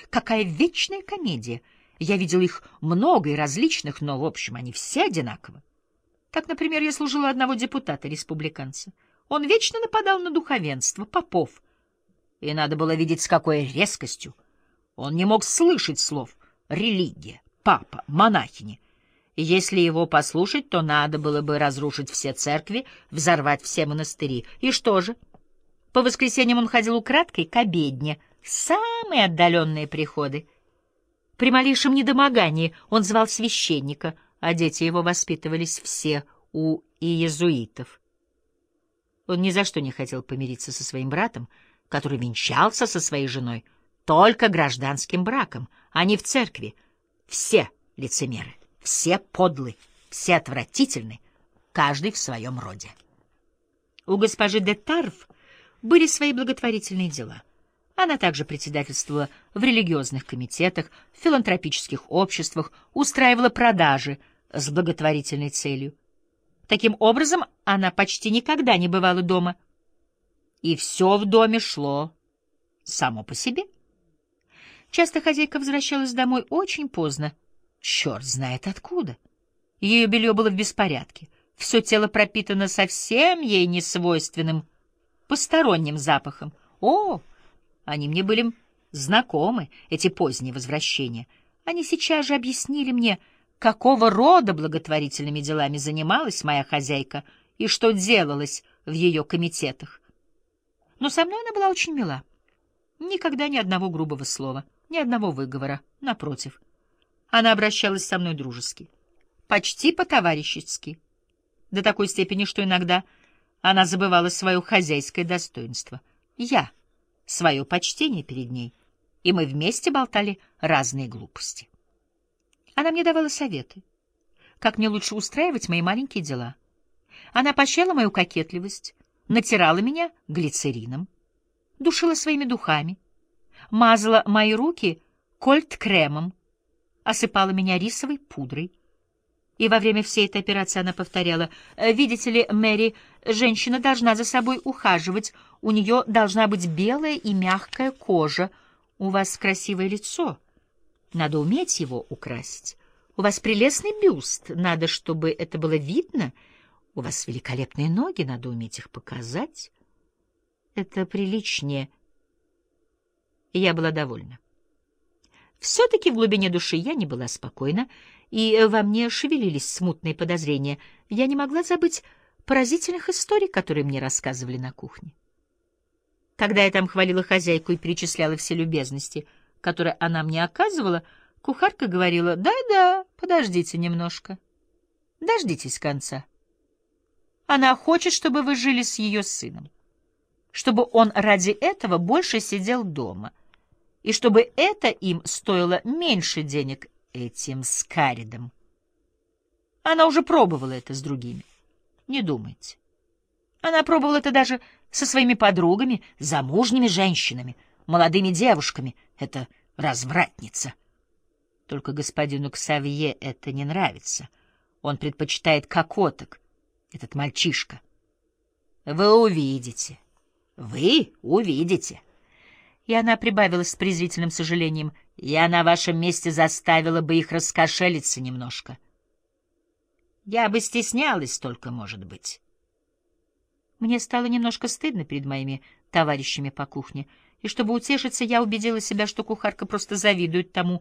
Какая вечная комедия! Я видел их много и различных, но, в общем, они все одинаковы. Так, например, я служила одного депутата-республиканца. Он вечно нападал на духовенство, попов. И надо было видеть, с какой резкостью. Он не мог слышать слов «религия», «папа», «монахини». И если его послушать, то надо было бы разрушить все церкви, взорвать все монастыри. И что же? По воскресеньям он ходил украдкой к обедне, в самые отдаленные приходы. При малейшем недомогании он звал священника, а дети его воспитывались все у иезуитов. Он ни за что не хотел помириться со своим братом, который венчался со своей женой только гражданским браком, а не в церкви. Все лицемеры, все подлы, все отвратительны, каждый в своем роде. У госпожи де Тарв были свои благотворительные дела. Она также председательствовала в религиозных комитетах, в филантропических обществах, устраивала продажи с благотворительной целью. Таким образом, она почти никогда не бывала дома, и все в доме шло само по себе. Часто хозяйка возвращалась домой очень поздно, черт знает откуда. Ее белье было в беспорядке, все тело пропитано совсем ей несвойственным посторонним запахом. О, они мне были знакомы, эти поздние возвращения. Они сейчас же объяснили мне, какого рода благотворительными делами занималась моя хозяйка и что делалось в ее комитетах. Но со мной она была очень мила. Никогда ни одного грубого слова, ни одного выговора, напротив. Она обращалась со мной дружески, почти по-товарищески, до такой степени, что иногда она забывала свое хозяйское достоинство. Я — свое почтение перед ней, и мы вместе болтали разные глупости. Она мне давала советы, как мне лучше устраивать мои маленькие дела. Она поощряла мою кокетливость, натирала меня глицерином, душила своими духами, мазала мои руки кольт-кремом, осыпала меня рисовой пудрой. И во время всей этой операции она повторяла: «Видите ли, Мэри, женщина должна за собой ухаживать, у нее должна быть белая и мягкая кожа, у вас красивое лицо, надо уметь его украсить, у вас прелестный бюст, надо, чтобы это было видно, у вас великолепные ноги, надо уметь их показать, это приличнее». И я была довольна. Все-таки в глубине души я не была спокойна, и во мне шевелились смутные подозрения. Я не могла забыть поразительных историй, которые мне рассказывали на кухне. Когда я там хвалила хозяйку и перечисляла все любезности, которые она мне оказывала, кухарка говорила: «Да-да, подождите немножко, дождитесь конца. Она хочет, чтобы вы жили с ее сыном, чтобы он ради этого больше сидел дома, и чтобы это им стоило меньше денег, этим Скаридом. Она уже пробовала это с другими. Не думайте. Она пробовала это даже со своими подругами, замужними женщинами, молодыми девушками. Это развратница. Только господину Ксавье это не нравится. Он предпочитает кокоток, этот мальчишка. Вы увидите. Вы увидите. И она прибавила с презрительным сожалением: «Я на вашем месте заставила бы их раскошелиться немножко. Я бы стеснялась только, может быть». Мне стало немножко стыдно перед моими товарищами по кухне, и чтобы утешиться, я убедила себя, что кухарка просто завидует тому,